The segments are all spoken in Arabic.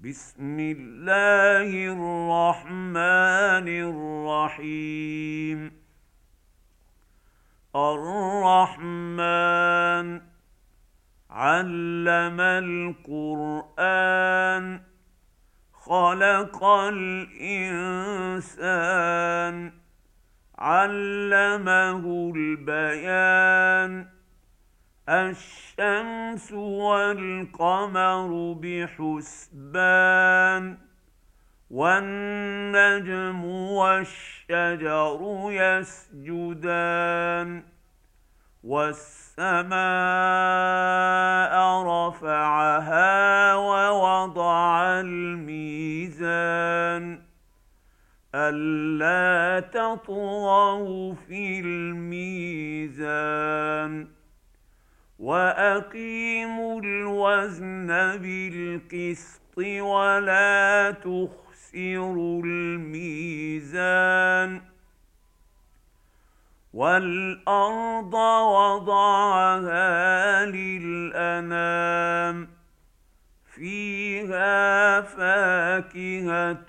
بسم الله الرحمن الرحيم. الرحمن علم القرآن، خلق الإنسان، علمه البيان. الشمس والقمر بحسبان، والنجم والشجر يسجدان. والسماء رفعها ووضع الميزان، ألا تطغوا في الميزان، وأقيموا الوزن بالقسط ولا تخسروا الميزان. والأرض وضعها للأنام، فيها فاكهة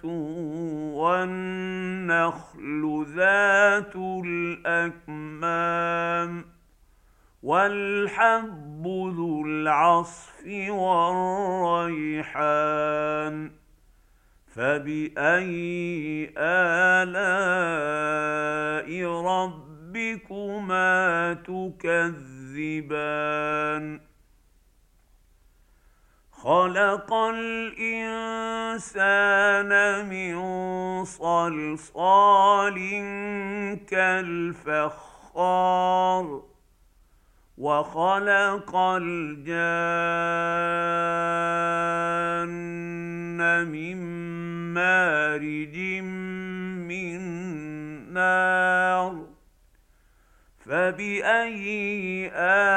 والنخل ذات الأكمام، والحب ذو العصف والريحان. فبأي آلاء ربكما تكذبان؟ خلق الإنسان من صلصال كالفخار، وخلق الجان من مارج من نار. فبأي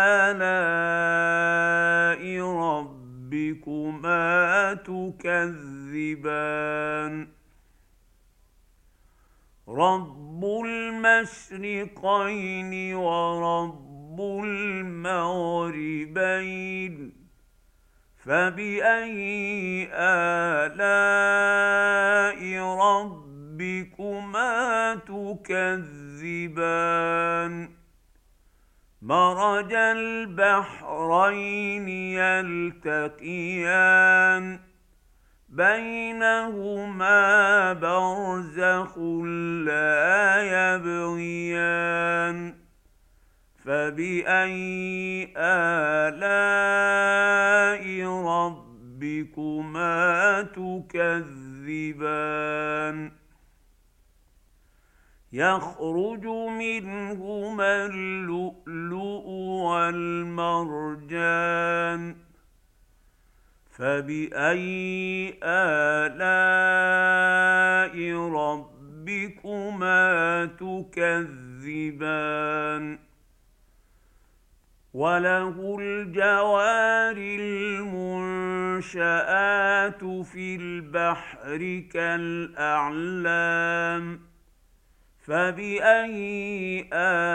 آلاء ربكما تكذبان؟ رب المشرقين ورب المغربين، فبأي آلاء ربكما تكذبان؟ مرج البحرين يلتقيان، بينهما برزخ لا يبغيان. فبأي آلاء ربكما تكذبان؟ يخرج منهما اللؤلؤ والمرجان، فبأي آلاء ربكما تكذبان؟ وله الجوار المنشآت في البحر كالأعلام، فبأي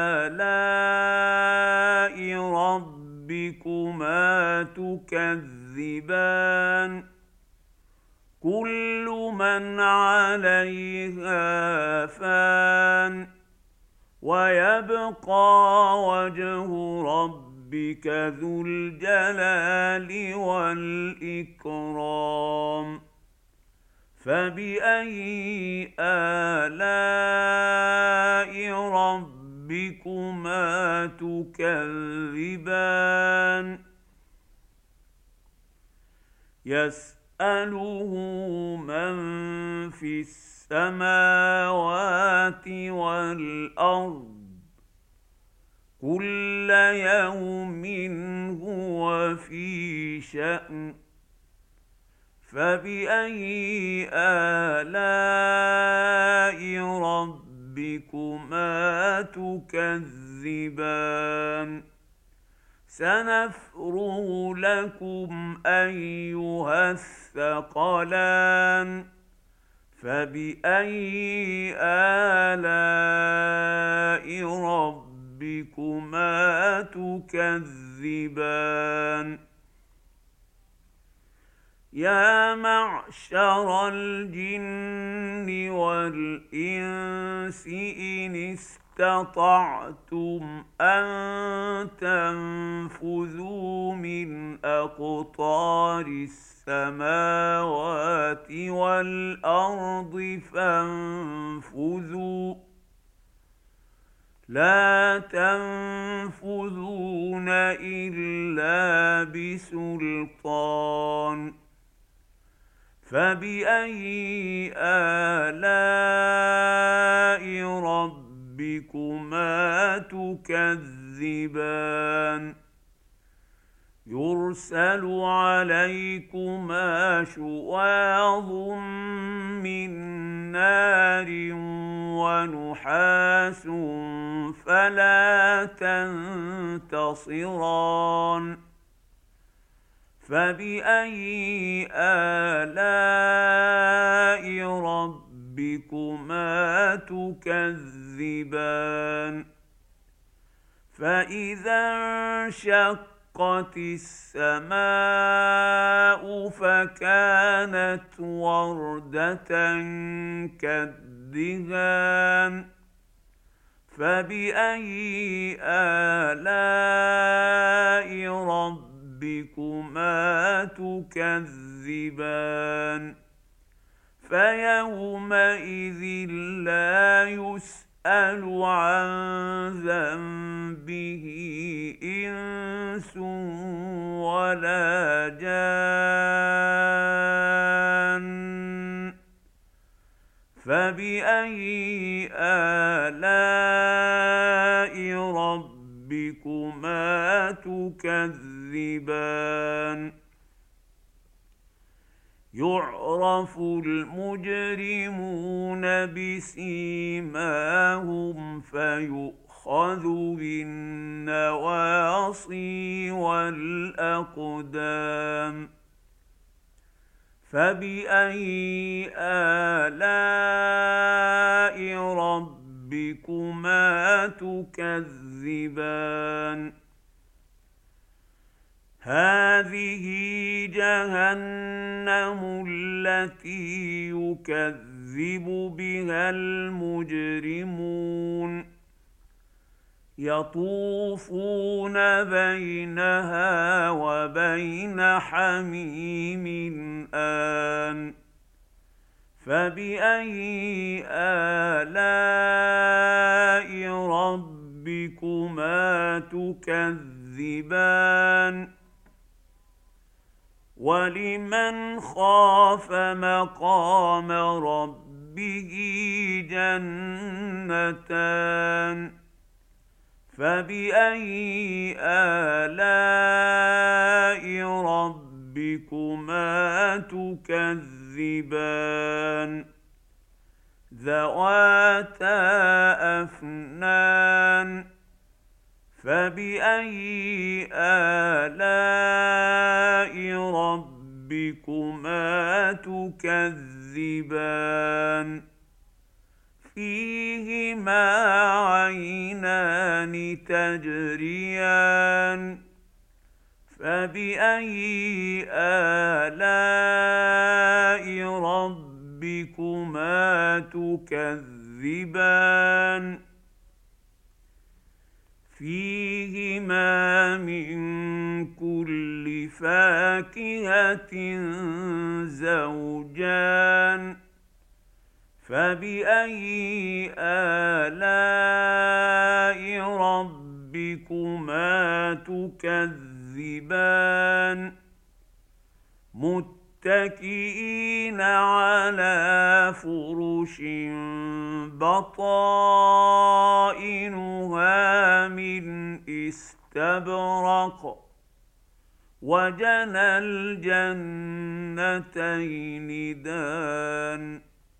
آلاء ربكما تكذبان؟ كل من عليها فان، ويبقى وجه ربك ذو الجلال والإكرام. فبأي آلاء ربكما تكذبان؟ يسأله من في السماوات والأرض، كل يوم هو في شأن. فبأي آلاء ربكما تكذبان؟ سنفرغ لكم أيها الثقلان. فبأي آلاء ربكما تكذبان؟ يا معشر الجن والإنس إن استطعتم أن تنفذوا من أقطار السماوات والأرض فانفذوا لا تنفذون إلا بسلطان فبأي آلاء ربكما تكذبان يرسل عليكما شواظ من نار ونحاس فلا تنتصران فبأي آلاء ربكما تكذبان فإذا انشقت السماء فكانت وردة كالدهان فبأي آلاء ربكما تكذبان فيومئذ لا يسأل عن ذنبه إنس ولا جان فبأي آلاء ربكما تكذبان يعرف المجرمون بسيماهم فيؤخذ بالنواصي والأقدام فبأي آلاء ربكما تكذبان هذه جهنم التي يكذب بها المجرمون يطوفون بينها وبين حميم آن فبأي آلاء ربكما تكذبان ولمن خاف مقام ربه جنتان فبأي آلاء ربكما تكذبان ذواتا أفنان فبأي آلاء ربكما تكذبان فيهما عينان تجريان فبأي آلاء ربكما تكذبان فيهما من كل فاكهة زوجان فبأي آلاء ربكما تكذبان متكئين على فرش بطائنها من استبرق وجنى الجنتين دان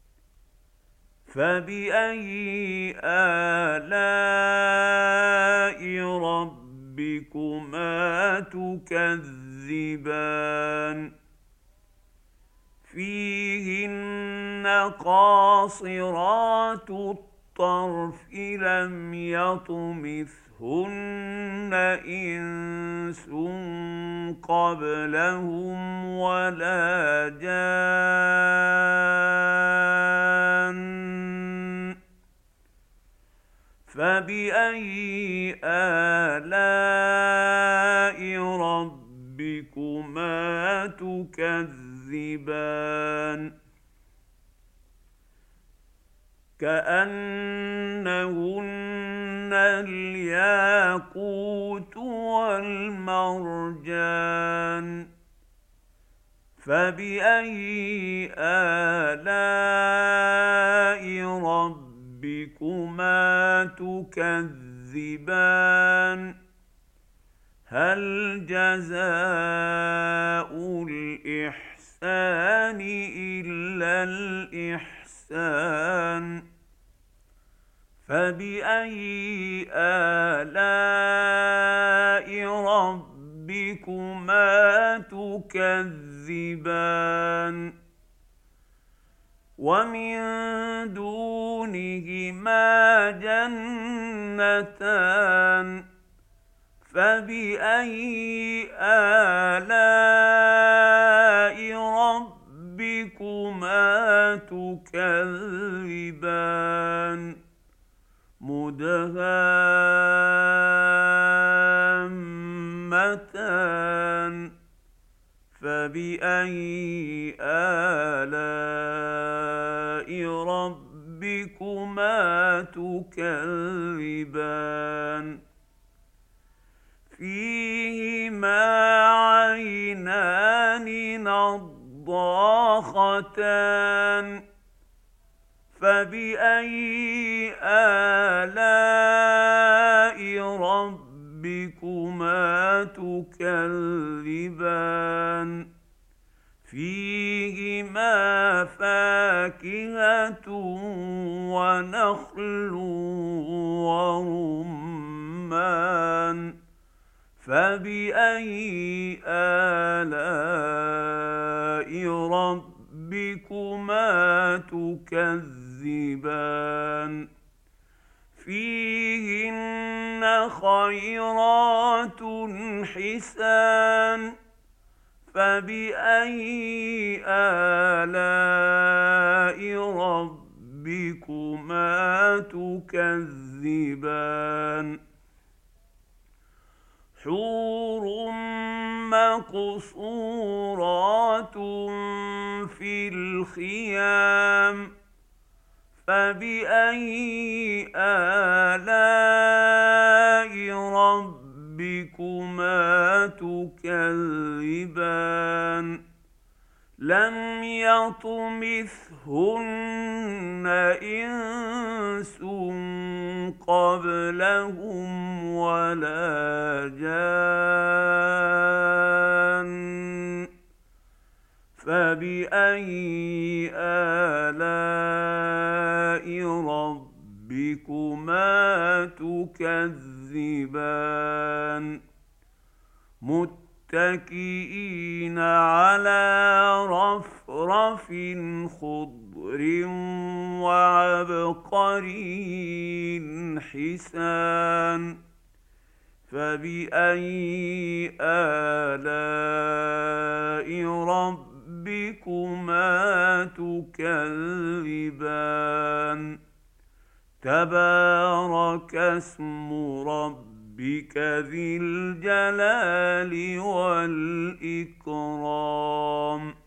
فبأي آلاء ربكما تكذبان فيهن قاصرات الطرف لم يطمثهن إنس قبلهم ولا جان فبأي آلاء ربكما تكذبان كأنهن الياقوت والمرجان فبأي آلاء ربكما تكذبان هل جزاء الإحسان إلا الإحسان فبأي آلاء ربكما تكذبان ومن دونهما جنتان فبأي آلاء ربكما تكذبان مدهامتان فبأي آلاء ربكما تكذبان فيهما عينان نضاختان فبأي آلاء ربكما تكذبان فيهما فاكهة ونخل ورمان فبأي آلاء ربكما تكذبان فيهن خيرات حسان فبأي آلاء ربكما تكذبان حور مقصورات في الخيام فبأي آلاء ربكما تكذبان لم يطمثهن إنس قبلهم ولا جان فبأي آلاء ربكما تكذبان متكئين على رفرف خضر وعبقري حسان فبأي آلاء ربكما تكذبان تبارك اسم ربك ذي الجلال والإكرام